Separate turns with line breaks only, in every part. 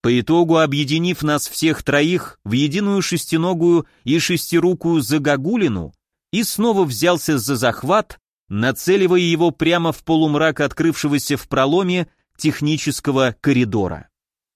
по итогу объединив нас всех троих в единую шестиногую и шестирукую загогулину, и снова взялся за захват, нацеливая его прямо в полумрак открывшегося в проломе технического коридора.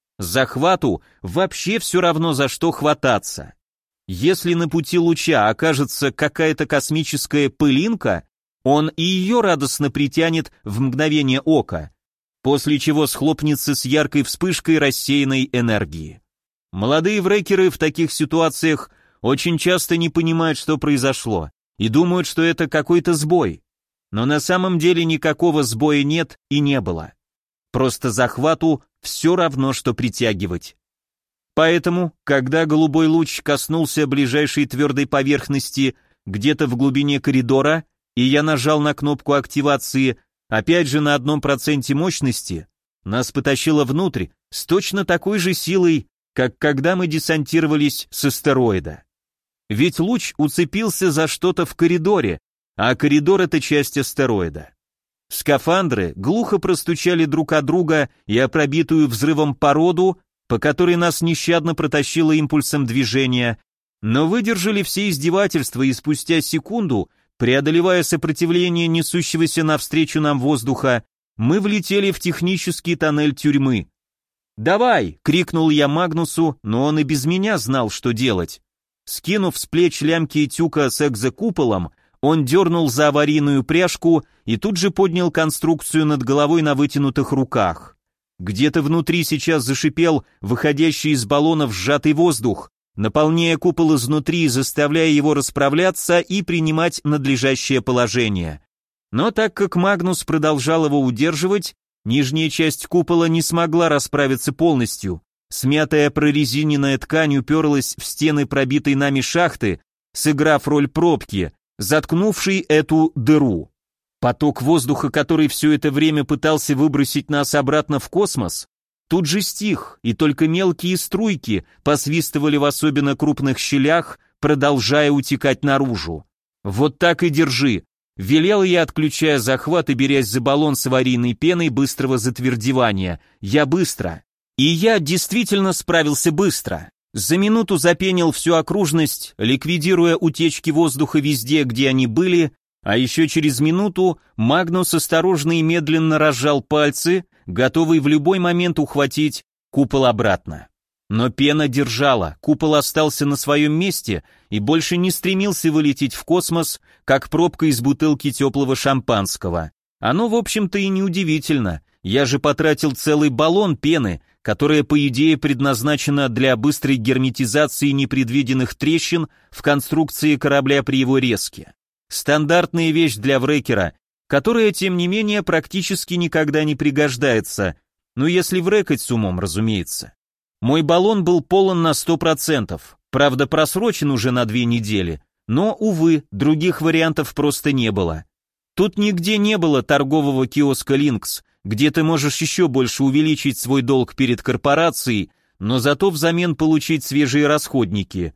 Захвату вообще все равно за что хвататься. Если на пути луча окажется какая-то космическая пылинка, он и ее радостно притянет в мгновение ока, после чего схлопнется с яркой вспышкой рассеянной энергии. Молодые врекеры в таких ситуациях очень часто не понимают, что произошло, и думают, что это какой-то сбой. Но на самом деле никакого сбоя нет и не было. Просто захвату все равно, что притягивать. Поэтому, когда голубой луч коснулся ближайшей твердой поверхности где-то в глубине коридора, и я нажал на кнопку активации, опять же на 1% мощности, нас потащило внутрь с точно такой же силой, как когда мы десантировались с астероида. Ведь луч уцепился за что-то в коридоре, а коридор — это часть астероида. Скафандры глухо простучали друг от друга и о пробитую взрывом породу, по которой нас нещадно протащило импульсом движения, но выдержали все издевательства и спустя секунду, преодолевая сопротивление несущегося навстречу нам воздуха, мы влетели в технический тоннель тюрьмы. «Давай!» — крикнул я Магнусу, но он и без меня знал, что делать. Скинув с плеч лямки тюка с экзокуполом, он дернул за аварийную пряжку и тут же поднял конструкцию над головой на вытянутых руках. Где-то внутри сейчас зашипел выходящий из баллонов сжатый воздух, наполняя купол изнутри и заставляя его расправляться и принимать надлежащее положение. Но так как Магнус продолжал его удерживать, нижняя часть купола не смогла расправиться полностью. Смятая прорезиненная ткань уперлась в стены пробитой нами шахты, сыграв роль пробки, заткнувшей эту дыру. Поток воздуха, который все это время пытался выбросить нас обратно в космос, тут же стих, и только мелкие струйки посвистывали в особенно крупных щелях, продолжая утекать наружу. «Вот так и держи», — велел я, отключая захват и берясь за баллон с аварийной пеной быстрого затвердевания. «Я быстро». И я действительно справился быстро. За минуту запенил всю окружность, ликвидируя утечки воздуха везде, где они были, а еще через минуту Магнус осторожно и медленно разжал пальцы, готовый в любой момент ухватить купол обратно. Но пена держала, купол остался на своем месте и больше не стремился вылететь в космос, как пробка из бутылки теплого шампанского. Оно, в общем-то, и неудивительно, я же потратил целый баллон пены, которая, по идее, предназначена для быстрой герметизации непредвиденных трещин в конструкции корабля при его резке. Стандартная вещь для врекера, которая, тем не менее, практически никогда не пригождается, ну если врекать с умом, разумеется. Мой баллон был полон на 100%, правда просрочен уже на 2 недели, но, увы, других вариантов просто не было. Тут нигде не было торгового киоска Lynx, где ты можешь еще больше увеличить свой долг перед корпорацией, но зато взамен получить свежие расходники.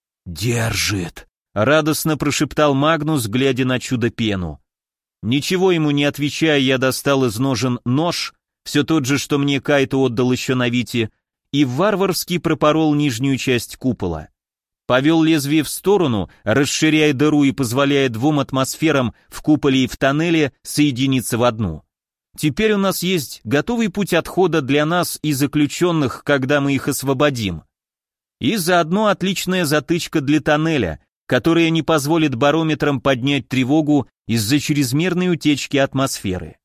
«Держит!» — радостно прошептал Магнус, глядя на чудо-пену. Ничего ему не отвечая, я достал из ножен нож, все тот же, что мне Кайто отдал еще на Вите, и варварски пропорол нижнюю часть купола. Повел лезвие в сторону, расширяя дыру и позволяя 2 атмосферам в куполе и в тоннеле соединиться в одну. Теперь у нас есть готовый путь отхода для нас и заключенных, когда мы их освободим. И заодно отличная затычка для тоннеля, которая не позволит барометрам поднять тревогу из-за чрезмерной утечки атмосферы.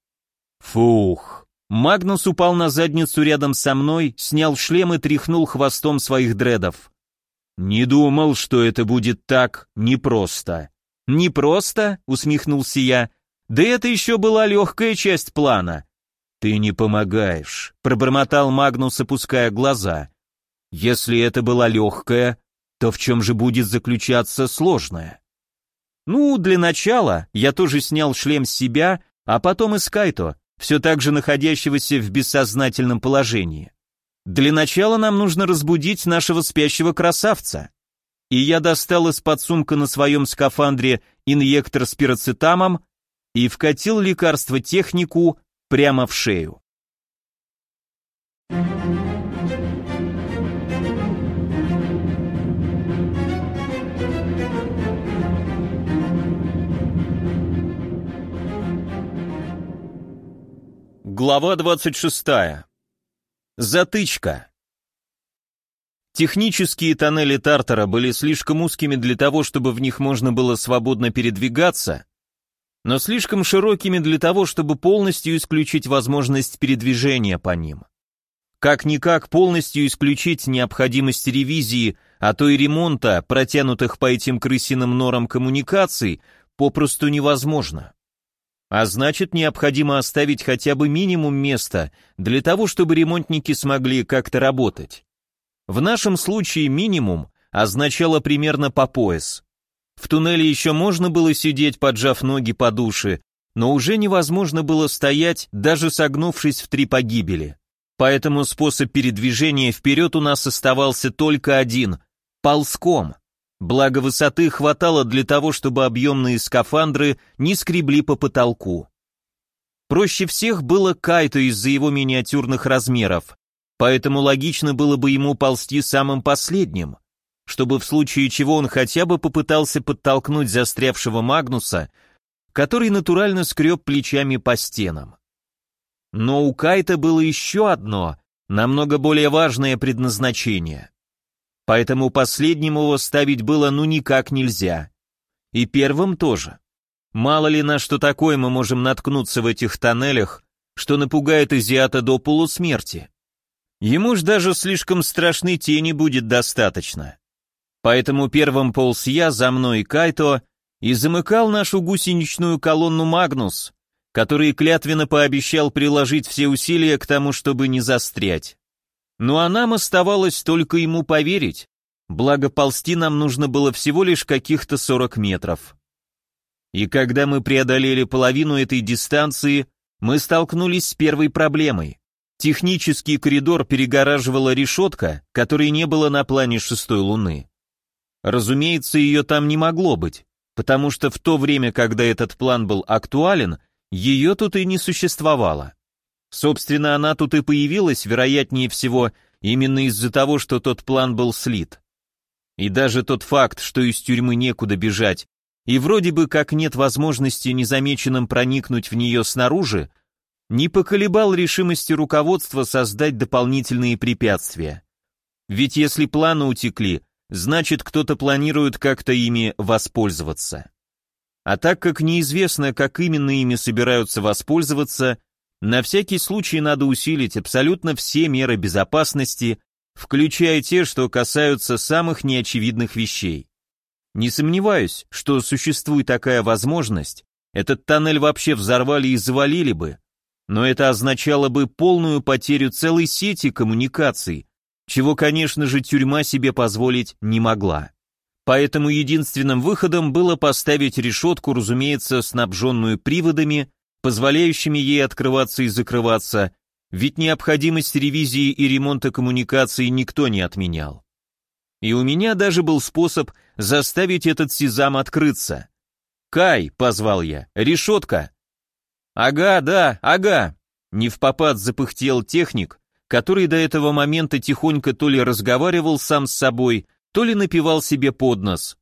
Фух. Магнус упал на задницу рядом со мной, снял шлем и тряхнул хвостом своих дредов. «Не думал, что это будет так непросто». «Непросто?» — усмехнулся я. «Да это еще была легкая часть плана». «Ты не помогаешь», — пробормотал Магнус, опуская глаза. «Если это была легкая, то в чем же будет заключаться сложная?» «Ну, для начала я тоже снял шлем с себя, а потом и с Кайто, все так же находящегося в бессознательном положении. Для начала нам нужно разбудить нашего спящего красавца». И я достал из-под сумка на своем скафандре инъектор с пироцетамом и вкатил лекарство технику прямо в шею. Глава 26. Затычка. Технические тоннели Тартара были слишком узкими для того, чтобы в них можно было свободно передвигаться, но слишком широкими для того, чтобы полностью исключить возможность передвижения по ним. Как-никак полностью исключить необходимость ревизии, а то и ремонта, протянутых по этим крысиным норам коммуникаций, попросту невозможно. А значит, необходимо оставить хотя бы минимум места для того, чтобы ремонтники смогли как-то работать. В нашем случае минимум означало примерно по пояс. В туннеле еще можно было сидеть, поджав ноги под уши, но уже невозможно было стоять, даже согнувшись в 3 погибели. Поэтому способ передвижения вперед у нас оставался только один – ползком. Благо высоты хватало для того, чтобы объемные скафандры не скребли по потолку. Проще всех было Кайто из-за его миниатюрных размеров, поэтому логично было бы ему ползти самым последним, чтобы в случае чего он хотя бы попытался подтолкнуть застрявшего Магнуса, который натурально скреб плечами по стенам. Но у Кайто было еще одно, намного более важное предназначение. Поэтому последним его ставить было ну никак нельзя. И первым тоже. Мало ли на что такое мы можем наткнуться в этих тоннелях, что напугает азиата до полусмерти. Ему ж даже слишком страшной тени будет достаточно. Поэтому первым полз я, за мной Кайто, и замыкал нашу гусеничную колонну Магнус, который клятвенно пообещал приложить все усилия к тому, чтобы не застрять. Ну а нам оставалось только ему поверить, благо ползти нам нужно было всего лишь каких-то 40 метров. И когда мы преодолели половину этой дистанции, мы столкнулись с первой проблемой. Технический коридор перегораживала решетка, которой не было на плане 6-й луны. Разумеется, ее там не могло быть, потому что в то время, когда этот план был актуален, ее тут и не существовало. Собственно, она тут и появилась, вероятнее всего, именно из-за того, что тот план был слит. И даже тот факт, что из тюрьмы некуда бежать, и вроде бы как нет возможности незамеченным проникнуть в нее снаружи, не поколебал решимости руководства создать дополнительные препятствия. Ведь если планы утекли, значит кто-то планирует как-то ими воспользоваться. А так как неизвестно, как именно ими собираются воспользоваться, на всякий случай надо усилить абсолютно все меры безопасности, включая те, что касаются самых неочевидных вещей. Не сомневаюсь, что существует такая возможность, этот тоннель вообще взорвали и завалили бы, но это означало бы полную потерю целой сети коммуникаций, чего, конечно же, тюрьма себе позволить не могла. Поэтому единственным выходом было поставить решетку, разумеется, снабженную приводами, позволяющими ей открываться и закрываться, ведь необходимость ревизии и ремонта коммуникаций никто не отменял. И у меня даже был способ заставить этот сезам открыться. «Кай», — позвал я, — «решетка». «Ага, да, ага», — невпопад запыхтел техник, который до этого момента тихонько то ли разговаривал сам с собой, то ли напевал себе под нос.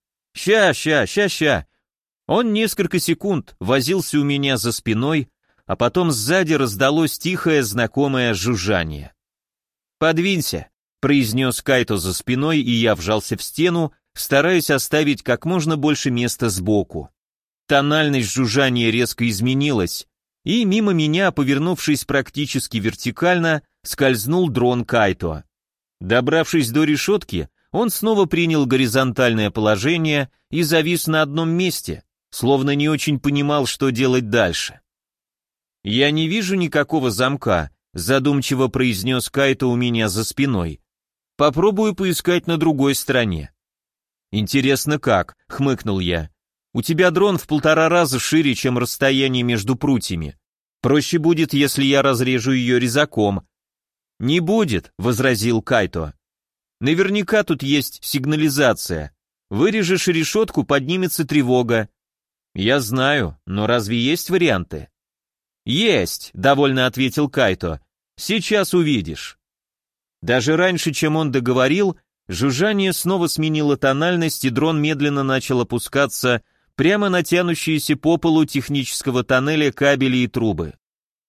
«Ща». Он несколько секунд возился у меня за спиной, а потом сзади раздалось тихое знакомое жужжание. «Подвинься», — произнес Кайто за спиной, и я вжался в стену, стараясь оставить как можно больше места сбоку. Тональность жужжания резко изменилась, и мимо меня, повернувшись практически вертикально, скользнул дрон Кайто. Добравшись до решетки, он снова принял горизонтальное положение и завис на одном месте, словно не очень понимал, что делать дальше. «Я не вижу никакого замка», — задумчиво произнес Кайто у меня за спиной. «Попробую поискать на другой стороне». «Интересно как», — хмыкнул я. «У тебя дрон в 1,5 раза шире, чем расстояние между прутьями. Проще будет, если я разрежу ее резаком». «Не будет», — возразил Кайто. «Наверняка тут есть сигнализация. Вырежешь решетку, поднимется тревога». «Я знаю, но разве есть варианты?» «Есть», — довольно ответил Кайто. «Сейчас увидишь». Даже раньше, чем он договорил, жужжание снова сменило тональность, и дрон медленно начал опускаться прямо на тянущиеся по полу технического тоннеля кабели и трубы.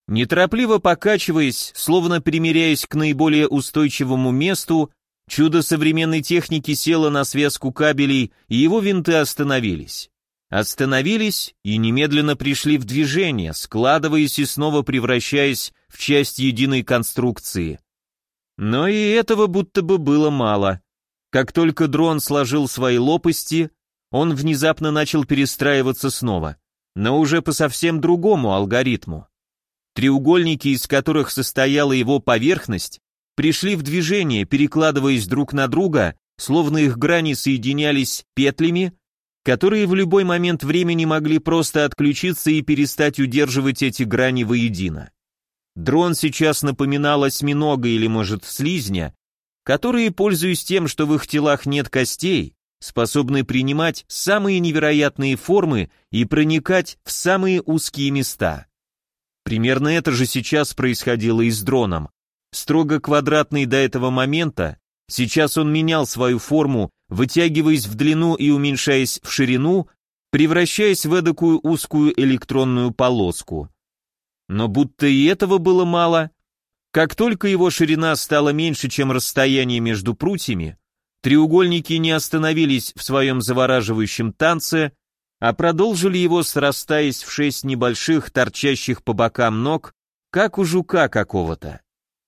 Неторопливо покачиваясь, словно примиряясь к наиболее устойчивому месту, чудо современной техники село на связку кабелей, и его винты остановились. Остановились и немедленно пришли в движение, складываясь и снова превращаясь в часть единой конструкции. Но и этого будто бы было мало. Как только дрон сложил свои лопасти, он внезапно начал перестраиваться снова, но уже по совсем другому алгоритму. Треугольники, из которых состояла его поверхность, пришли в движение, перекладываясь друг на друга, словно их грани соединялись петлями, которые в любой момент времени могли просто отключиться и перестать удерживать эти грани воедино. Дрон сейчас напоминал осьминога или, может, слизня, которые, пользуясь тем, что в их телах нет костей, способны принимать самые невероятные формы и проникать в самые узкие места. Примерно это же сейчас происходило и с дроном. Строго квадратный до этого момента, сейчас он менял свою форму, вытягиваясь в длину и уменьшаясь в ширину, превращаясь в эдакую узкую электронную полоску. Но будто и этого было мало. Как только его ширина стала меньше, чем расстояние между прутьями, треугольники не остановились в своем завораживающем танце, а продолжили его, срастаясь в 6 небольших, торчащих по бокам ног, как у жука какого-то.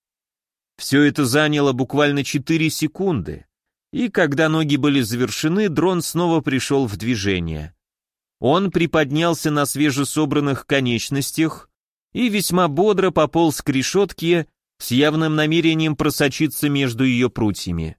Все это заняло буквально 4 секунды, и когда ноги были завершены, дрон снова пришел в движение. Он приподнялся на свежесобранных конечностях и весьма бодро пополз к решетке с явным намерением просочиться между ее прутьями.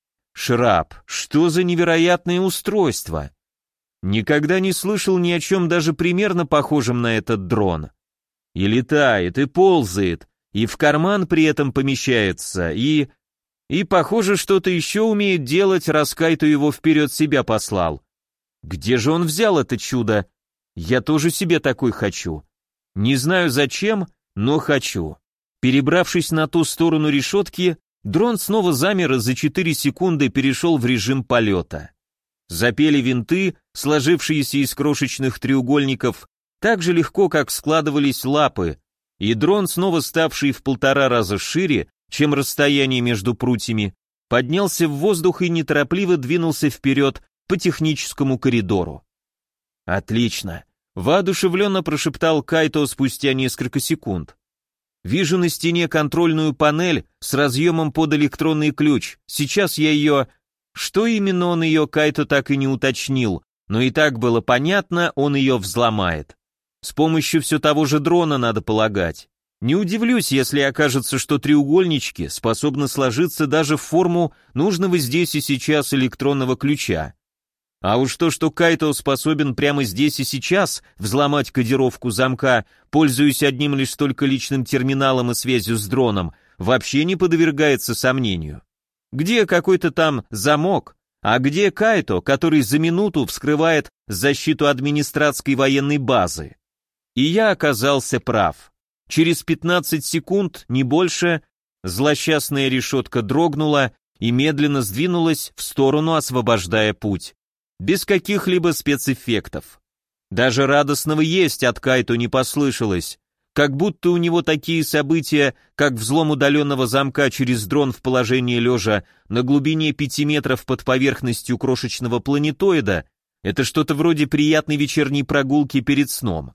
Шраб, что за невероятное устройство! Никогда не слышал ни о чем даже примерно похожем на этот дрон. И летает, и ползает, и в карман при этом помещается, и похоже, что-то еще умеет делать, раз Кайто его вперед себя послал. Где же он взял это чудо? Я тоже себе такой хочу. Не знаю зачем, но хочу. Перебравшись на ту сторону решетки, дрон снова замер и за 4 секунды перешел в режим полета. Запели винты, сложившиеся из крошечных треугольников, так же легко, как складывались лапы, и дрон, снова ставший в 1,5 раза шире, чем расстояние между прутьями, поднялся в воздух и неторопливо двинулся вперед по техническому коридору. «Отлично!» — воодушевленно прошептал Кайто спустя несколько секунд. «Вижу на стене контрольную панель с разъемом под электронный ключ. Сейчас я ее...» Что именно он ее, Кайто так и не уточнил, но и так было понятно, он ее взломает. С помощью все того же дрона, надо полагать. Не удивлюсь, если окажется, что треугольнички способны сложиться даже в форму нужного здесь и сейчас электронного ключа. А уж то, что Кайто способен прямо здесь и сейчас взломать кодировку замка, пользуясь одним лишь только личным терминалом и связью с дроном, вообще не подвергается сомнению. Где какой-то там замок, а где Кайто, который за минуту вскрывает защиту администратской военной базы? И я оказался прав. Через 15 секунд, не больше, злосчастная решетка дрогнула и медленно сдвинулась в сторону, освобождая путь. Без каких-либо спецэффектов. Даже радостного «есть» от Кайто не послышалось. Как будто у него такие события, как взлом удаленного замка через дрон в положении лежа на глубине 5 метров под поверхностью крошечного планетоида, это что-то вроде приятной вечерней прогулки перед сном.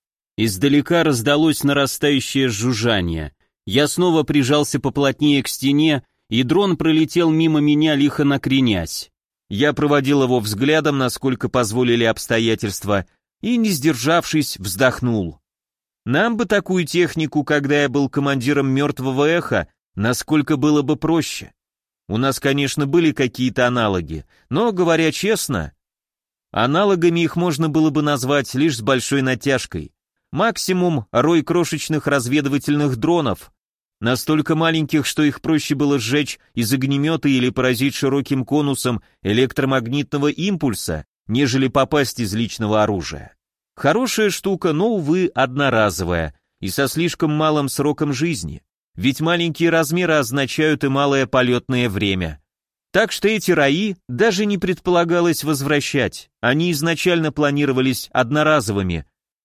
Издалека раздалось нарастающее жужжание. Я снова прижался поплотнее к стене, и дрон пролетел мимо меня, лихо накренясь. Я проводил его взглядом, насколько позволили обстоятельства, и, не сдержавшись, вздохнул. Нам бы такую технику, когда я был командиром «Мертвого эха», насколько было бы проще. У нас, конечно, были какие-то аналоги, но, говоря честно, аналогами их можно было бы назвать лишь с большой натяжкой. Максимум рой крошечных разведывательных дронов, настолько маленьких, что их проще было сжечь из огнемета или поразить широким конусом электромагнитного импульса, нежели попасть из личного оружия. Хорошая штука, но, увы, одноразовая и со слишком малым сроком жизни, ведь маленькие размеры означают и малое полетное время. Так что эти раи даже не предполагалось возвращать, они изначально планировались одноразовыми,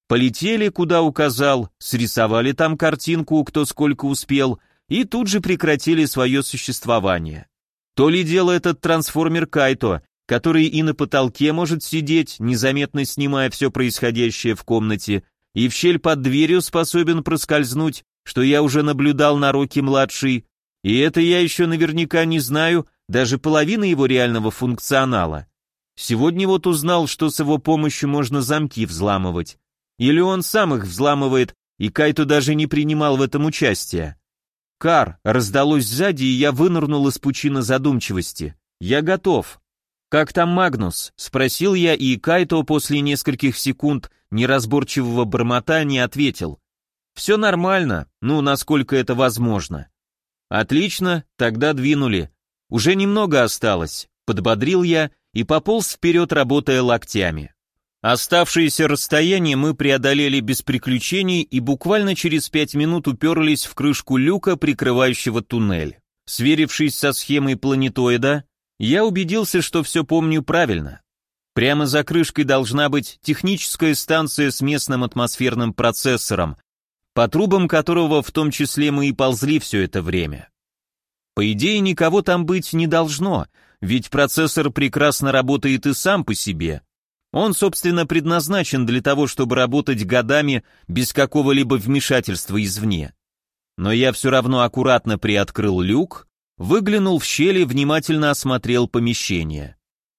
Полетели, куда указал, срисовали там картинку, кто сколько успел, и тут же прекратили свое существование. То ли дело этот трансформер Кайто, который и на потолке может сидеть, незаметно снимая все происходящее в комнате, и в щель под дверью способен проскользнуть, что я уже наблюдал на Рокки-младший, и это я еще наверняка не знаю даже половины его реального функционала. Сегодня вот узнал, что с его помощью можно замки взламывать. Или он сам их взламывает, и Кайто даже не принимал в этом участия. «Кар!» раздалось сзади, и я вынырнул из пучины задумчивости. «Я готов». «Как там Магнус?» — спросил я, и Кайто после нескольких секунд неразборчивого бормотания ответил. «Все нормально, ну, насколько это возможно». «Отлично, тогда двинули. Уже немного осталось», — подбодрил я и пополз вперед, работая локтями. Оставшееся расстояние мы преодолели без приключений и буквально через 5 минут уперлись в крышку люка, прикрывающего туннель. Сверившись со схемой планетоида, я убедился, что все помню правильно. Прямо за крышкой должна быть техническая станция с местным атмосферным процессором, по трубам которого в том числе мы и ползли все это время. По идее, никого там быть не должно, ведь процессор прекрасно работает и сам по себе. Он, собственно, предназначен для того, чтобы работать годами без какого-либо вмешательства извне. Но я все равно аккуратно приоткрыл люк, выглянул в щель и внимательно осмотрел помещение.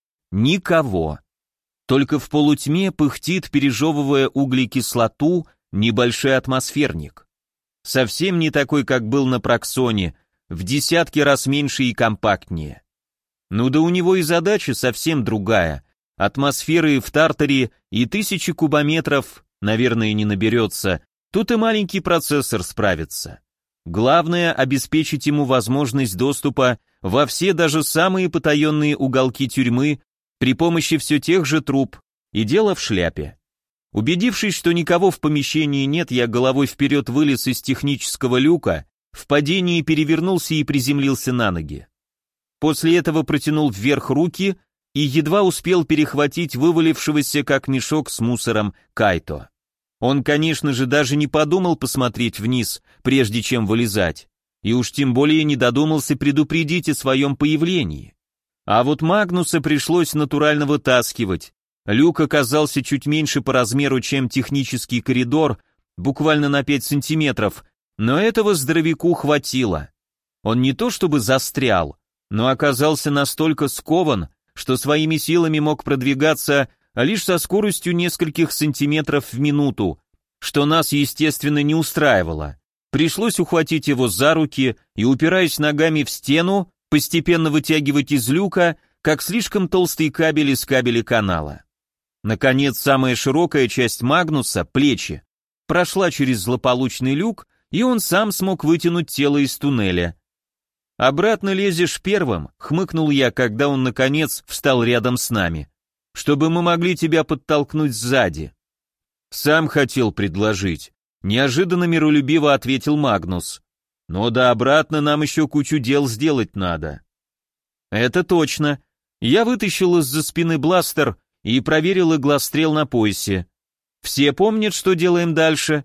Никого. Только в полутьме пыхтит, пережевывая углекислоту, небольшой атмосферник. Совсем не такой, как был на Проксоне, в десятки раз меньше и компактнее. Ну да у него и задача совсем другая. Атмосферы в Тартаре и 1000 кубометров, наверное, не наберется, тут и маленький процессор справится. Главное — обеспечить ему возможность доступа во все даже самые потаенные уголки тюрьмы при помощи все тех же труб, и дело в шляпе. Убедившись, что никого в помещении нет, я головой вперед вылез из технического люка, в падении перевернулся и приземлился на ноги. После этого протянул вверх руки и едва успел перехватить вывалившегося как мешок с мусором Кайто. Он, конечно же, даже не подумал посмотреть вниз, прежде чем вылезать, и уж тем более не додумался предупредить о своем появлении. А вот Магнуса пришлось натурально вытаскивать. Люк оказался чуть меньше по размеру, чем технический коридор, буквально на 5 сантиметров, но этого здоровяку хватило. Он не то чтобы застрял, но оказался настолько скован, что своими силами мог продвигаться лишь со скоростью нескольких сантиметров в минуту, что нас, естественно, не устраивало. Пришлось ухватить его за руки и, упираясь ногами в стену, постепенно вытягивать из люка, как слишком толстый кабель из кабеля канала. Наконец, самая широкая часть Магнуса, плечи, прошла через злополучный люк, и он сам смог вытянуть тело из туннеля. «Обратно лезешь первым», — хмыкнул я, когда он, наконец, встал рядом с нами, «чтобы мы могли тебя подтолкнуть сзади». «Сам хотел предложить», — неожиданно миролюбиво ответил Магнус. «Но да обратно нам еще кучу дел сделать надо». «Это точно». Я вытащил из-за спины бластер и проверил иглострел на поясе. «Все помнят, что делаем дальше?»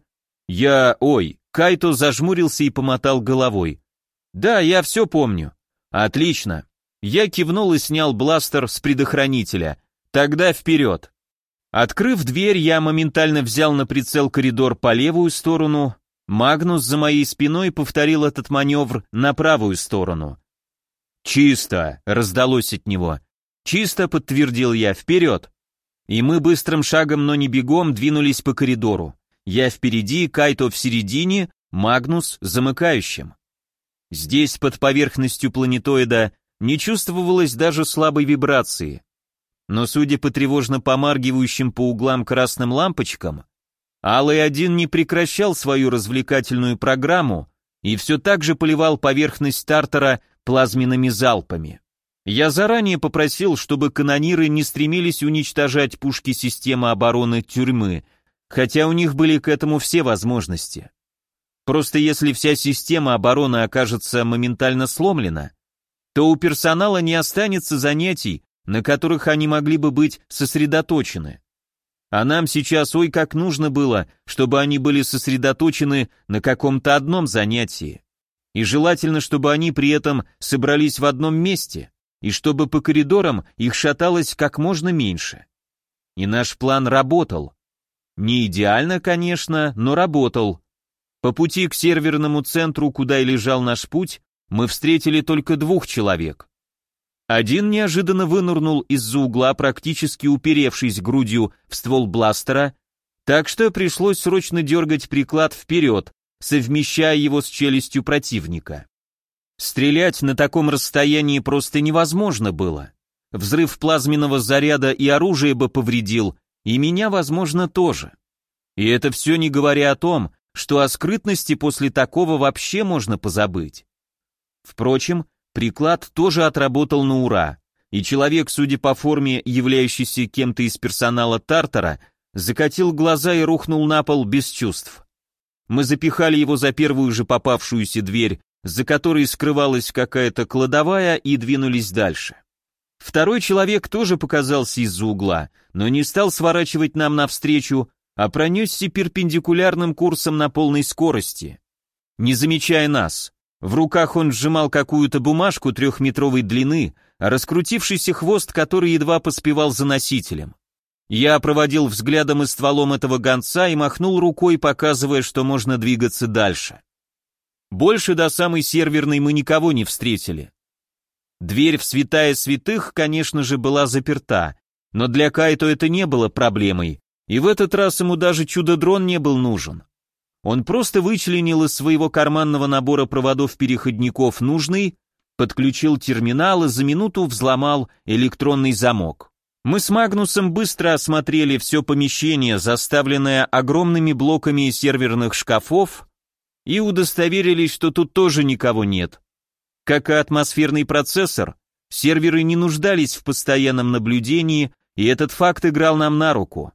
Кайто зажмурился и помотал головой. «Да, я все помню». «Отлично». Я кивнул и снял бластер с предохранителя. «Тогда вперед». Открыв дверь, я моментально взял на прицел коридор по левую сторону. Магнус за моей спиной повторил этот маневр на правую сторону. «Чисто», — раздалось от него. «Чисто», — подтвердил я, — «вперед». И мы быстрым шагом, но не бегом, двинулись по коридору. Я впереди, Кайто в середине, Магнус замыкающим. Здесь, под поверхностью планетоида, не чувствовалось даже слабой вибрации. Но судя по тревожно помаргивающим по углам красным лампочкам, Алый-1 не прекращал свою развлекательную программу и все так же поливал поверхность Тартара плазменными залпами. Я заранее попросил, чтобы канониры не стремились уничтожать пушки системы обороны тюрьмы, хотя у них были к этому все возможности. Просто если вся система обороны окажется моментально сломлена, то у персонала не останется занятий, на которых они могли бы быть сосредоточены. А нам сейчас ой как нужно было, чтобы они были сосредоточены на каком-то одном занятии. И желательно, чтобы они при этом собрались в одном месте, и чтобы по коридорам их шаталось как можно меньше. И наш план работал. Не идеально, конечно, но работал. По пути к серверному центру, куда и лежал наш путь, мы встретили только 2 человек. Один неожиданно вынырнул из-за угла, практически уперевшись грудью в ствол бластера, так что пришлось срочно дергать приклад вперед, совмещая его с челюстью противника. Стрелять на таком расстоянии просто невозможно было. Взрыв плазменного заряда и оружие бы повредил, и меня, возможно, тоже. И это все не говоря о том, что о скрытности после такого вообще можно позабыть. Впрочем, приклад тоже отработал на ура, и человек, судя по форме, являющийся кем-то из персонала Тартара, закатил глаза и рухнул на пол без чувств. Мы запихали его за первую же попавшуюся дверь, за которой скрывалась какая-то кладовая, и двинулись дальше. Второй человек тоже показался из-за угла, но не стал сворачивать нам навстречу, а пронесся перпендикулярным курсом на полной скорости. Не замечая нас, в руках он сжимал какую-то бумажку 3-метровой длины, а раскрутившийся хвост, который едва поспевал за носителем. Я проводил взглядом и стволом этого гонца и махнул рукой, показывая, что можно двигаться дальше. Больше до самой серверной мы никого не встретили. Дверь в святая святых, конечно же, была заперта, но для Кайто это не было проблемой, и в этот раз ему даже чудо-дрон не был нужен. Он просто вычленил из своего карманного набора проводов-переходников нужный, подключил терминал и за минуту взломал электронный замок. Мы с Магнусом быстро осмотрели все помещение, заставленное огромными блоками серверных шкафов, и удостоверились, что тут тоже никого нет. Как и атмосферный процессор, серверы не нуждались в постоянном наблюдении, и этот факт играл нам на руку.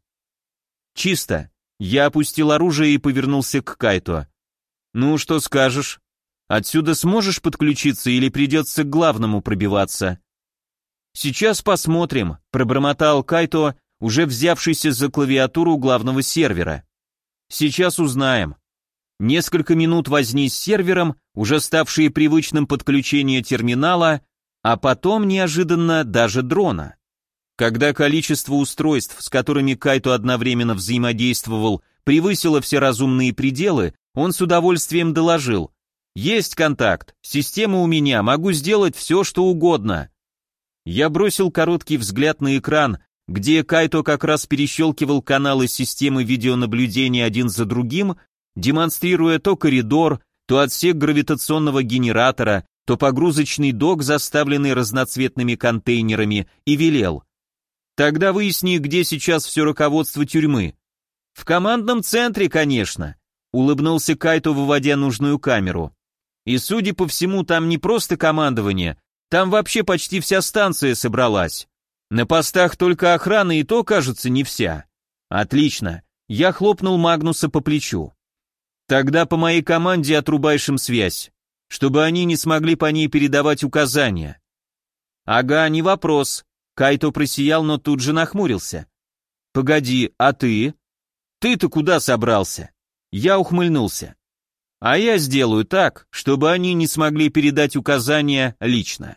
Чисто. Я опустил оружие и повернулся к Кайто. «Ну, что скажешь? Отсюда сможешь подключиться или придется к главному пробиваться?» «Сейчас посмотрим», — пробормотал Кайто, уже взявшийся за клавиатуру главного сервера. «Сейчас узнаем». Несколько минут возни с сервером, уже ставшие привычным подключение терминала, а потом, неожиданно, даже дрона. Когда количество устройств, с которыми Кайто одновременно взаимодействовал, превысило все разумные пределы, он с удовольствием доложил: «Есть контакт, система у меня, могу сделать все, что угодно». Я бросил короткий взгляд на экран, где Кайто как раз перещелкивал каналы системы видеонаблюдения один за другим, демонстрируя то коридор, то отсек гравитационного генератора, то погрузочный док, заставленный разноцветными контейнерами, и велел: «Тогда выясни, где сейчас все руководство тюрьмы». «В командном центре, конечно», — улыбнулся Кайто, выводя нужную камеру. «И, судя по всему, там не просто командование, там вообще почти вся станция собралась. На постах только охрана, и то, кажется, не вся». «Отлично», — я хлопнул Магнуса по плечу. «Тогда по моей команде отрубаешь им связь, чтобы они не смогли по ней передавать указания». «Ага, не вопрос». Кайто просиял, но тут же нахмурился. «Погоди, а ты? Ты-то куда собрался?» Я ухмыльнулся. «А я сделаю так, чтобы они не смогли передать указания лично».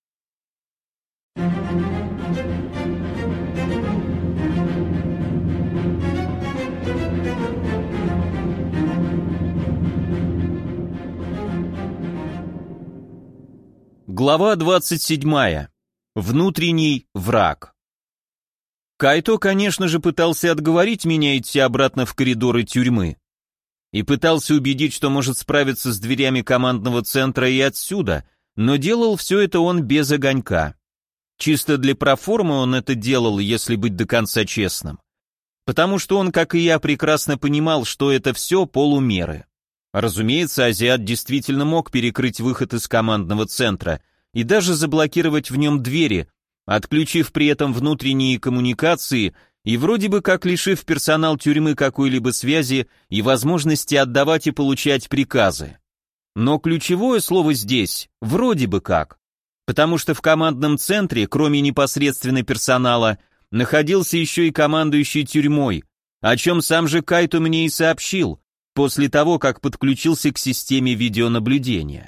Глава 27. Внутренний враг. Кайто, конечно же, пытался отговорить меня идти обратно в коридоры тюрьмы. И пытался убедить, что может справиться с дверями командного центра и отсюда, но делал все это он без огонька. Чисто для проформы он это делал, если быть до конца честным. Потому что он, как и я, прекрасно понимал, что это все полумеры. Разумеется, азиат действительно мог перекрыть выход из командного центра и даже заблокировать в нем двери, отключив при этом внутренние коммуникации и вроде бы как лишив персонал тюрьмы какой-либо связи и возможности отдавать и получать приказы. Но ключевое слово здесь «вроде бы как», потому что в командном центре, кроме непосредственно персонала, находился еще и командующий тюрьмой, о чем сам же Кайто мне и сообщил, после того, как подключился к системе видеонаблюдения.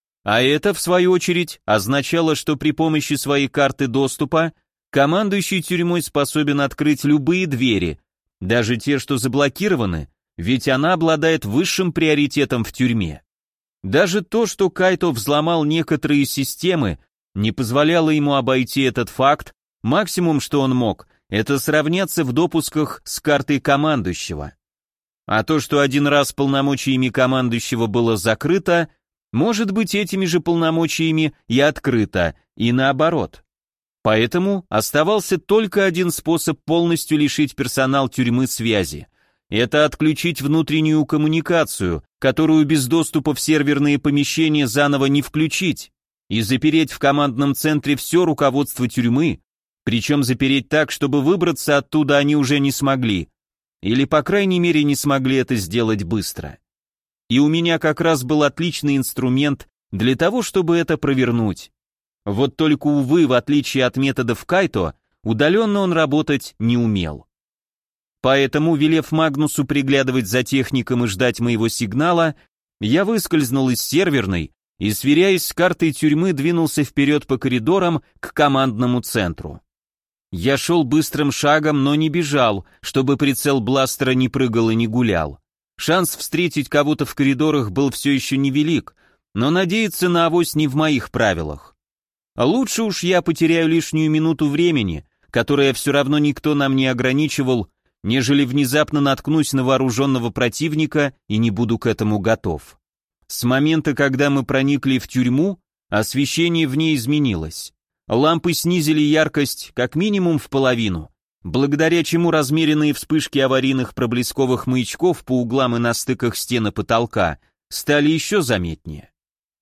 А это, в свою очередь, означало, что при помощи своей карты доступа командующий тюрьмой способен открыть любые двери, даже те, что заблокированы, ведь она обладает высшим приоритетом в тюрьме. Даже то, что Кайто взломал некоторые системы, не позволяло ему обойти этот факт, максимум, что он мог, это сравняться в допусках с картой командующего. А то, что один раз полномочиями командующего было закрыто, может быть этими же полномочиями и открыто, и наоборот. Поэтому оставался только один способ полностью лишить персонал тюрьмы связи. Это отключить внутреннюю коммуникацию, которую без доступа в серверные помещения заново не включить, и запереть в командном центре все руководство тюрьмы, причем запереть так, чтобы выбраться оттуда они уже не смогли, или по крайней мере не смогли это сделать быстро. И у меня как раз был отличный инструмент для того, чтобы это провернуть. Вот только, увы, в отличие от методов Кайто, удаленно он работать не умел. Поэтому, велев Магнусу приглядывать за техником и ждать моего сигнала, я выскользнул из серверной и, сверяясь с картой тюрьмы, двинулся вперед по коридорам к командному центру. Я шел быстрым шагом, но не бежал, чтобы прицел бластера не прыгал и не гулял. Шанс встретить кого-то в коридорах был все еще невелик, но надеяться на авось не в моих правилах. Лучше уж я потеряю лишнюю минуту времени, которое все равно никто нам не ограничивал, нежели внезапно наткнусь на вооруженного противника и не буду к этому готов. С момента, когда мы проникли в тюрьму, освещение в ней изменилось. Лампы снизили яркость как минимум в половину, благодаря чему размеренные вспышки аварийных проблесковых маячков по углам и на стыках стен и потолка стали еще заметнее.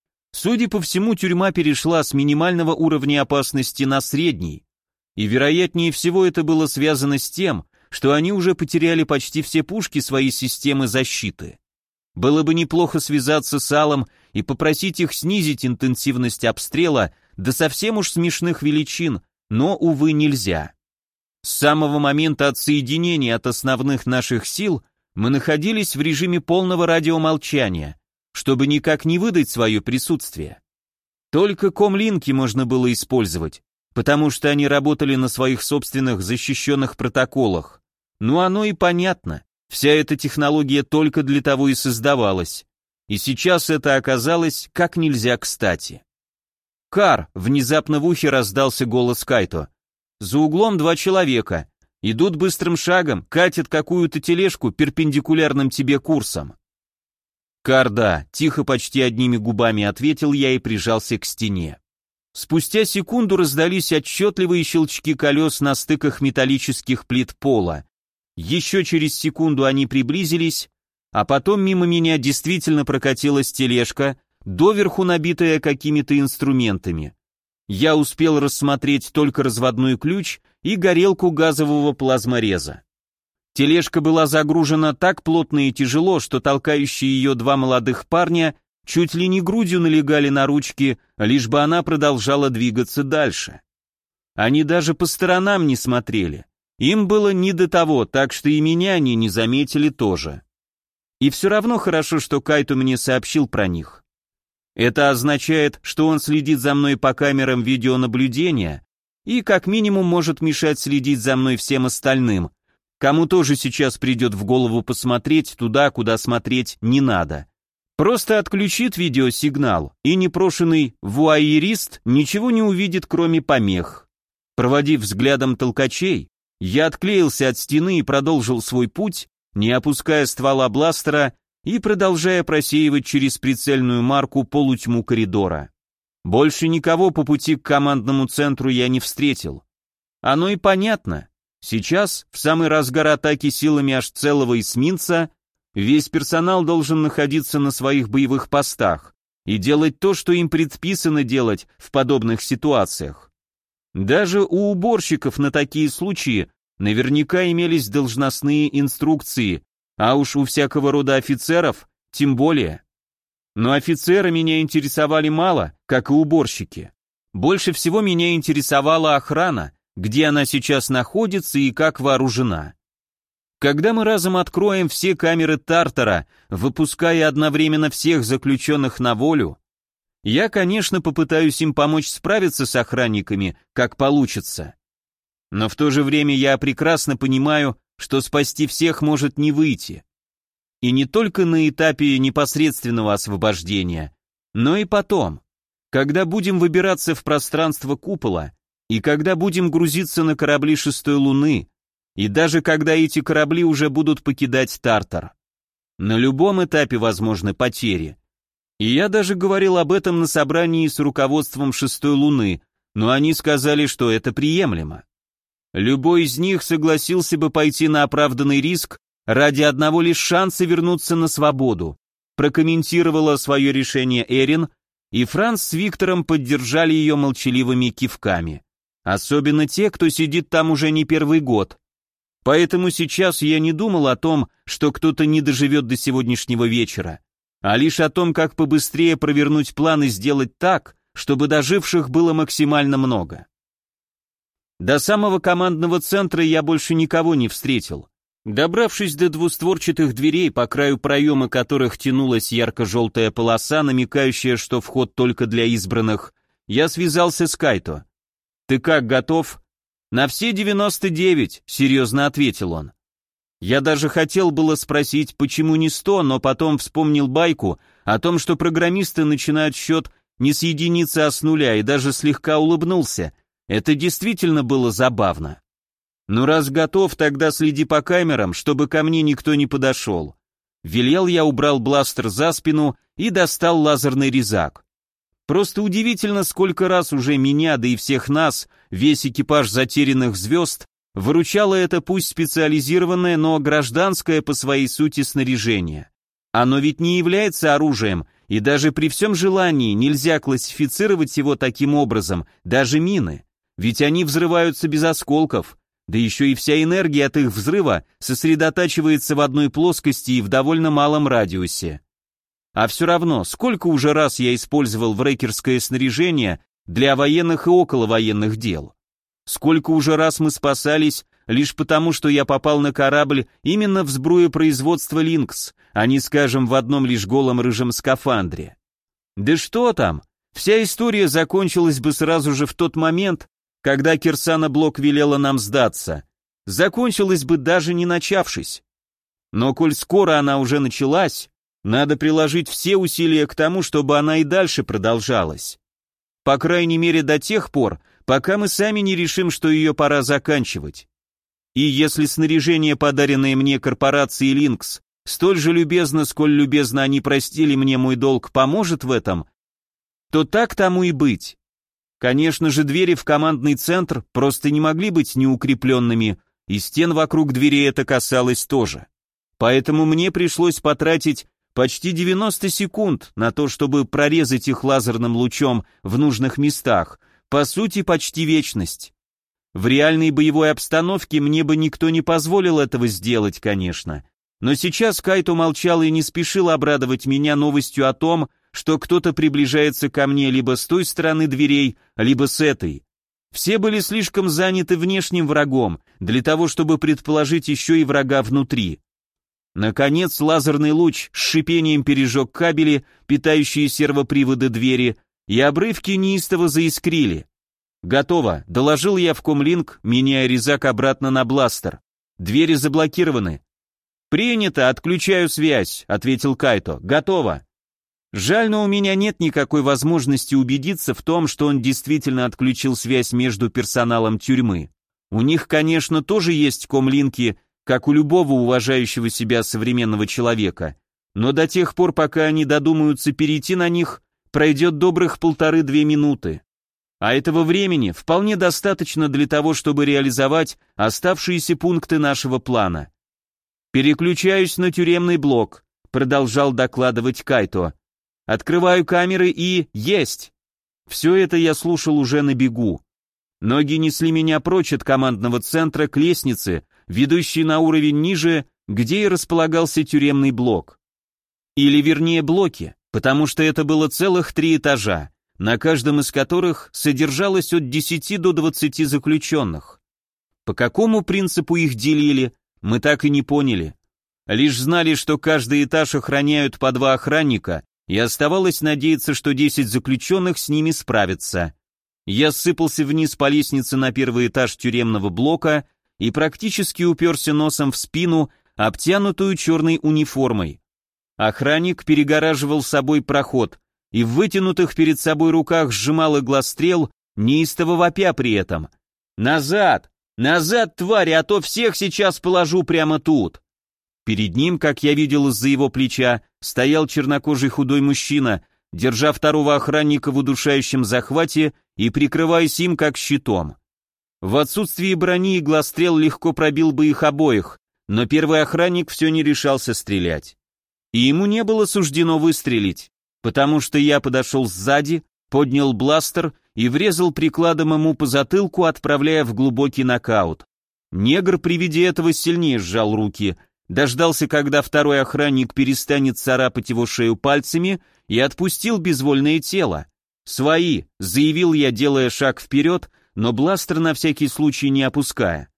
Судя по всему, тюрьма перешла с минимального уровня опасности на средний, и вероятнее всего это было связано с тем, что они уже потеряли почти все пушки своей системы защиты. Было бы неплохо связаться с Алом и попросить их снизить интенсивность обстрела до совсем уж смешных величин, но, увы, нельзя. С самого момента отсоединения от основных наших сил мы находились в режиме полного радиомолчания, чтобы никак не выдать свое присутствие. Только комлинки можно было использовать, потому что они работали на своих собственных защищенных протоколах. Ну оно и понятно, вся эта технология только для того и создавалась. И сейчас это оказалось как нельзя кстати. «Кар!» — внезапно в ухе раздался голос Кайто. «За углом 2 человека. Идут быстрым шагом, катят какую-то тележку перпендикулярным тебе курсом». «Кар, да», — тихо, почти одними губами ответил я и прижался к стене. Спустя секунду раздались отчетливые щелчки колес на стыках металлических плит пола. Еще через секунду они приблизились, а потом мимо меня действительно прокатилась тележка, доверху набитая какими-то инструментами. Я успел рассмотреть только разводной ключ и горелку газового плазмореза. Тележка была загружена так плотно и тяжело, что толкающие ее 2 молодых парня чуть ли не грудью налегали на ручки, лишь бы она продолжала двигаться дальше. Они даже по сторонам не смотрели. Им было не до того, так что и меня они не заметили тоже. И все равно хорошо, что Кайто мне сообщил про них. Это означает, что он следит за мной по камерам видеонаблюдения и как минимум может мешать следить за мной всем остальным, кому тоже сейчас придет в голову посмотреть туда, куда смотреть не надо. Просто отключит видеосигнал, и непрошенный вуайерист ничего не увидит, кроме помех. Проводив взглядом толкачей, я отклеился от стены и продолжил свой путь, не опуская ствола бластера и продолжая просеивать через прицельную марку полутьму коридора. Больше никого по пути к командному центру я не встретил. Оно и понятно. Сейчас, в самый разгар атаки силами аж целого эсминца, весь персонал должен находиться на своих боевых постах и делать то, что им предписано делать в подобных ситуациях. Даже у уборщиков на такие случаи наверняка имелись должностные инструкции, а уж у всякого рода офицеров тем более. Но офицеры меня интересовали мало, как и уборщики. Больше всего меня интересовала охрана, где она сейчас находится и как вооружена. Когда мы разом откроем все камеры Тартара, выпуская одновременно всех заключенных на волю, я, конечно, попытаюсь им помочь справиться с охранниками, как получится. Но в то же время я прекрасно понимаю, что спасти всех может не выйти. И не только на этапе непосредственного освобождения, но и потом, когда будем выбираться в пространство купола, и когда будем грузиться на корабли шестой луны, и даже когда эти корабли уже будут покидать Тартар. На любом этапе возможны потери. И я даже говорил об этом на собрании с руководством шестой луны, но они сказали, что это приемлемо. Любой из них согласился бы пойти на оправданный риск ради одного лишь шанса вернуться на свободу, прокомментировала свое решение Эрин, и Франц с Виктором поддержали ее молчаливыми кивками. Особенно те, кто сидит там уже не первый год. Поэтому сейчас я не думал о том, что кто-то не доживет до сегодняшнего вечера, а лишь о том, как побыстрее провернуть план и сделать так, чтобы доживших было максимально много. До самого командного центра я больше никого не встретил. Добравшись до двустворчатых дверей, по краю проема которых тянулась ярко-желтая полоса, намекающая, что вход только для избранных, я связался с Кайто. «Ты как, готов?» «На все 99», — серьезно ответил он. Я даже хотел было спросить, почему не 100, но потом вспомнил байку о том, что программисты начинают счет не с единицы, а с нуля, и даже слегка улыбнулся. Это действительно было забавно. «Ну раз готов, тогда следи по камерам, чтобы ко мне никто не подошел». Велел я, убрал бластер за спину и достал лазерный резак. Просто удивительно, сколько раз уже меня, да и всех нас, весь экипаж затерянных звезд, выручало это пусть специализированное, но гражданское по своей сути снаряжение. Оно ведь не является оружием, и даже при всем желании нельзя классифицировать его таким образом, даже мины, ведь они взрываются без осколков, да еще и вся энергия от их взрыва сосредотачивается в одной плоскости и в довольно малом радиусе. А все равно, сколько уже раз я использовал врекерское снаряжение для военных и околовоенных дел. Сколько уже раз мы спасались лишь потому, что я попал на корабль именно в сбруепроизводство «Линкс», а не, скажем, в одном лишь голом рыжем скафандре. Да что там, вся история закончилась бы сразу же в тот момент, когда Кирсана Блок велела нам сдаться. Закончилась бы даже не начавшись. Но коль скоро она уже началась, надо приложить все усилия к тому, чтобы она и дальше продолжалась. По крайней мере до тех пор, пока мы сами не решим, что ее пора заканчивать. И если снаряжение, подаренное мне корпорацией «Линкс», столь же любезно, сколь любезно они простили мне мой долг, поможет в этом, то так тому и быть. Конечно же, двери в командный центр просто не могли быть неукрепленными, и стен вокруг дверей это касалось тоже. Поэтому мне пришлось потратить почти 90 секунд на то, чтобы прорезать их лазерным лучом в нужных местах, по сути, почти вечность. В реальной боевой обстановке мне бы никто не позволил этого сделать, конечно. Но сейчас Кайто молчал и не спешил обрадовать меня новостью о том, что кто-то приближается ко мне либо с той стороны дверей, либо с этой. Все были слишком заняты внешним врагом, для того, чтобы предположить еще и врага внутри. Наконец лазерный луч с шипением пережег кабели, питающие сервоприводы двери, и обрывки неистово заискрили. «Готово», — доложил я в комлинк, меняя резак обратно на бластер. «Двери заблокированы». «Принято, отключаю связь», — ответил Кайто. «Готово». Жаль, но у меня нет никакой возможности убедиться в том, что он действительно отключил связь между персоналом тюрьмы. У них, конечно, тоже есть комлинки, как у любого уважающего себя современного человека, но до тех пор, пока они додумаются перейти на них, пройдет добрых 1,5-2 минуты. А этого времени вполне достаточно для того, чтобы реализовать оставшиеся пункты нашего плана. «Переключаюсь на тюремный блок», — продолжал докладывать Кайто. «Открываю камеры и... есть!» Все это я слушал уже на бегу. Ноги несли меня прочь от командного центра к лестнице, ведущей на уровень ниже, где и располагался тюремный блок. Или вернее блоки, потому что это было целых 3 этажа, на каждом из которых содержалось от 10 до 20 заключенных. По какому принципу их делили, мы так и не поняли. Лишь знали, что каждый этаж охраняют по 2 охранника, и оставалось надеяться, что 10 заключенных с ними справятся. Я сыпался вниз по лестнице на 1-й этаж тюремного блока и практически уперся носом в спину, обтянутую черной униформой. Охранник перегораживал собой проход и в вытянутых перед собой руках сжимал иглострел, неистово вопя при этом. «Назад! Назад, твари, а то всех сейчас положу прямо тут!» Перед ним, как я видел из-за его плеча, стоял чернокожий худой мужчина, держа 2-го охранника в удушающем захвате и прикрываясь им как щитом. В отсутствии брони иглострел легко пробил бы их обоих, но 1-й охранник все не решался стрелять. И ему не было суждено выстрелить, потому что я подошел сзади, поднял бластер и врезал прикладом ему по затылку, отправляя в глубокий нокаут. Негр при виде этого сильнее сжал руки, дождался, когда 2-й охранник перестанет царапать его шею пальцами, и отпустил безвольное тело. «Свои», — заявил я, делая шаг вперед, но бластер на всякий случай не опуская.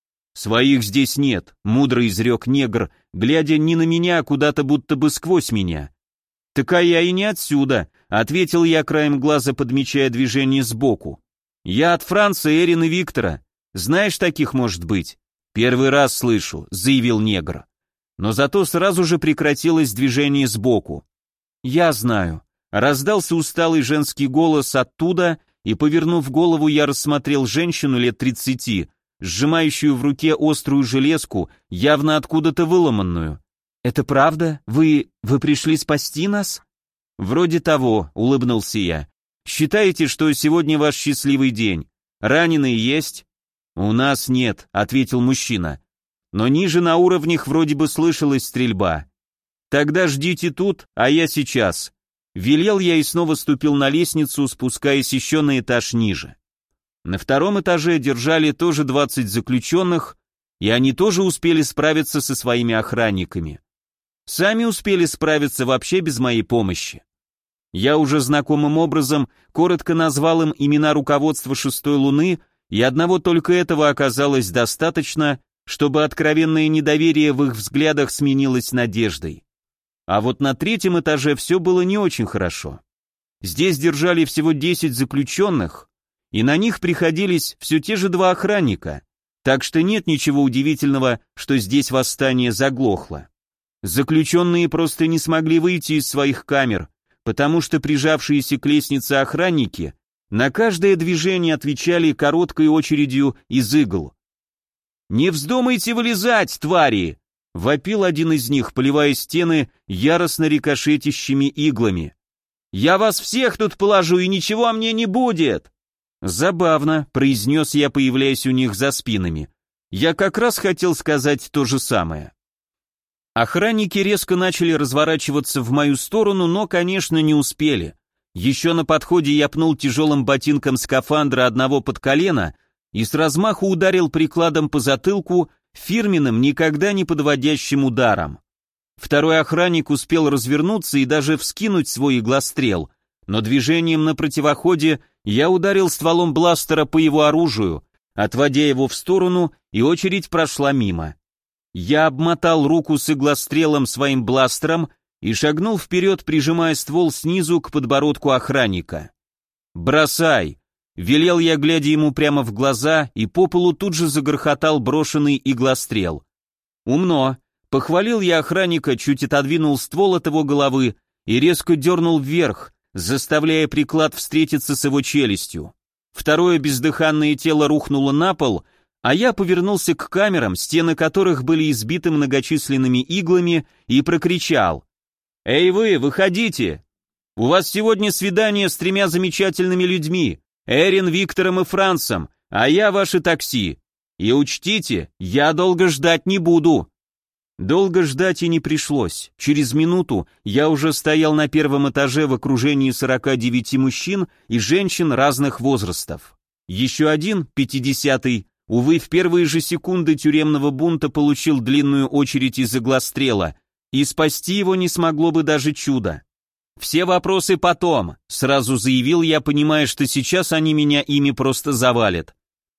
«Своих здесь нет», — мудро изрек негр, глядя не на меня, а куда-то будто бы сквозь меня. «Так а я и не отсюда», — ответил я краем глаза, подмечая движение сбоку. «Я от Франца, Эрин и Виктора. Знаешь, таких может быть?» «Первый раз слышу», — заявил негр. Но зато сразу же прекратилось движение сбоку. «Я знаю». Раздался усталый женский голос оттуда, и, повернув голову, я рассмотрел женщину лет 30, сжимающую в руке острую железку, явно откуда-то выломанную. «Это правда? Вы пришли спасти нас?» «Вроде того», — улыбнулся я. «Считаете, что сегодня ваш счастливый день? Раненые есть?» «У нас нет», — ответил мужчина. «Но ниже на уровнях вроде бы слышалась стрельба. Тогда ждите тут, а я сейчас». Велел я и снова ступил на лестницу, спускаясь еще на этаж ниже. На 2-м этаже держали тоже 20 заключенных, и они тоже успели справиться со своими охранниками. Сами успели справиться вообще без моей помощи. Я уже знакомым образом коротко назвал им имена руководства 6-й луны, и одного только этого оказалось достаточно, чтобы откровенное недоверие в их взглядах сменилось надеждой. А вот на 3-м этаже все было не очень хорошо. Здесь держали всего 10 заключенных, и на них приходились все те же 2 охранника, так что нет ничего удивительного, что здесь восстание заглохло. Заключенные просто не смогли выйти из своих камер, потому что прижавшиеся к лестнице охранники на каждое движение отвечали короткой очередью из игл. «Не вздумайте вылезать, твари!» — вопил один из них, поливая стены яростно рикошетящими иглами. «Я вас всех тут положу, и ничего мне не будет!» «Забавно», — произнес я, появляясь у них за спинами. «Я как раз хотел сказать то же самое». Охранники резко начали разворачиваться в мою сторону, но, конечно, не успели. Еще на подходе я пнул тяжелым ботинком скафандра одного под колено и с размаху ударил прикладом по затылку фирменным, никогда не подводящим ударом. 2-й охранник успел развернуться и даже вскинуть свой иглострел, но движением на противоходе я ударил стволом бластера по его оружию, отводя его в сторону, и очередь прошла мимо. Я обмотал руку с иглострелом своим бластером и шагнул вперед, прижимая ствол снизу к подбородку охранника. «Бросай!» — велел я, глядя ему прямо в глаза, и по полу тут же загрохотал брошенный иглострел. «Умно!» — похвалил я охранника, чуть отодвинул ствол от его головы и резко дернул вверх, заставляя приклад встретиться с его челюстью. 2-е бездыханное тело рухнуло на пол, а я повернулся к камерам, стены которых были избиты многочисленными иглами, и прокричал: «Эй вы, выходите! У вас сегодня свидание с 3 замечательными людьми, Эрин, Виктором и Францем, а я ваше такси. И учтите, я долго ждать не буду». Долго ждать и не пришлось. Через минуту я уже стоял на 1-м этаже в окружении 49 мужчин и женщин разных возрастов. Еще один, 50-й, увы, в первые же секунды тюремного бунта получил длинную очередь из иглострела, и спасти его не смогло бы даже чудо. «Все вопросы потом», — сразу заявил я, понимая, что сейчас они меня ими просто завалят.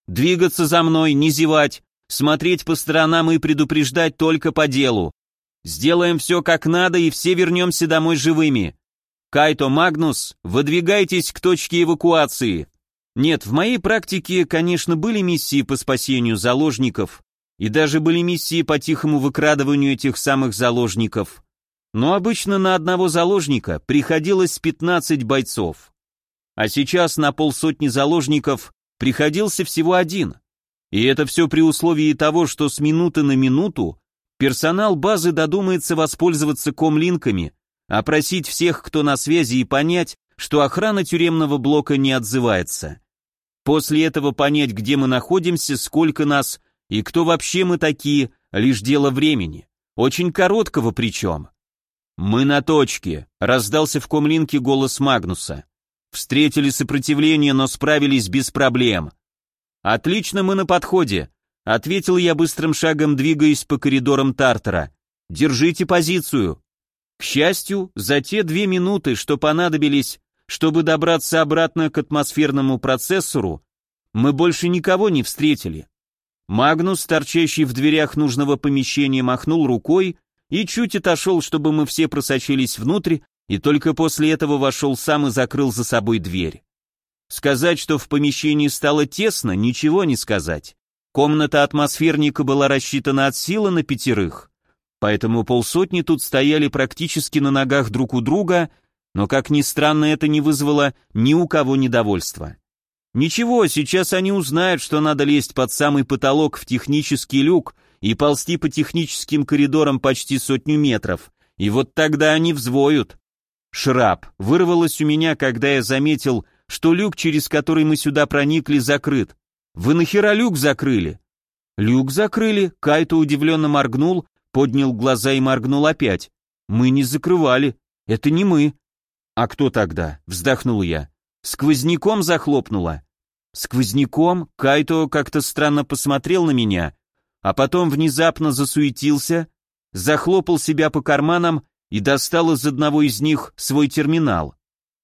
Двигаться за мной, не зевать, смотреть по сторонам и предупреждать только по делу. Сделаем все как надо и все вернемся домой живыми. Кайто, Магнус, выдвигайтесь к точке эвакуации. Нет, в моей практике, конечно, были миссии по спасению заложников, и даже были миссии по тихому выкрадыванию этих самых заложников. Но обычно на одного заложника приходилось 15 бойцов. А сейчас на полсотни заложников приходился всего один. И это все при условии того, что с минуты на минуту персонал базы додумается воспользоваться комлинками, опросить всех, кто на связи, и понять, что охрана тюремного блока не отзывается. После этого понять, где мы находимся, сколько нас и кто вообще мы такие, лишь дело времени. Очень короткого причем. «Мы на точке», — раздался в комлинке голос Магнуса. «Встретили сопротивление, но справились без проблем». «Отлично, мы на подходе», — ответил я быстрым шагом, двигаясь по коридорам Тартара. «Держите позицию». К счастью, за те 2 минуты, что понадобились, чтобы добраться обратно к атмосферному процессору, мы больше никого не встретили. Магнус, торчащий в дверях нужного помещения, махнул рукой и чуть отошел, чтобы мы все просочились внутрь, и только после этого вошел сам и закрыл за собой дверь. Сказать, что в помещении стало тесно, ничего не сказать. Комната атмосферника была рассчитана от силы на 5, поэтому полсотни тут стояли практически на ногах друг у друга, но, как ни странно, это не вызвало ни у кого недовольства. Ничего, сейчас они узнают, что надо лезть под самый потолок в технический люк и ползти по техническим коридорам почти 100 метров, и вот тогда они взвоют. Шрап вырвалось у меня, когда я заметил, что люк, через который мы сюда проникли, закрыт. Вы нахера люк закрыли? Люк закрыли? Кайто удивленно моргнул, поднял глаза и моргнул опять. Мы не закрывали. Это не мы. А кто тогда? Вздохнул я. Сквозняком захлопнуло. Сквозняком? Кайто как-то странно посмотрел на меня, а потом внезапно засуетился, захлопал себя по карманам и достал из одного из них свой терминал.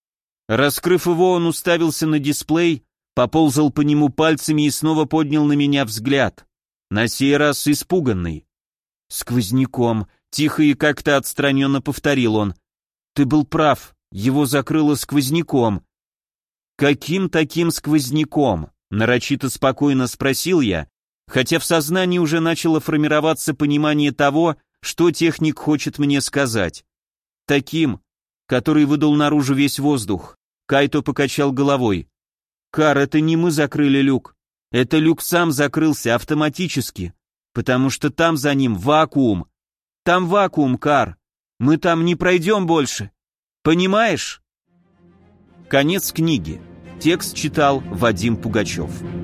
Раскрыв его, он уставился на дисплей, поползал по нему пальцами и снова поднял на меня взгляд, на сей раз испуганный. «Сквозняком», — тихо и как-то отстраненно повторил он. «Ты был прав, его закрыло сквозняком». «Каким таким сквозняком?» — нарочито спокойно спросил я, хотя в сознании уже начало формироваться понимание того, что техник хочет мне сказать. «Таким, который выдал наружу весь воздух». Кайто покачал головой. «Кар, это не мы закрыли люк. Это люк сам закрылся автоматически, потому что там за ним вакуум. Там вакуум, Кар. Мы там не пройдем больше. Понимаешь?» Конец книги. Текст читал Вадим Пугачев.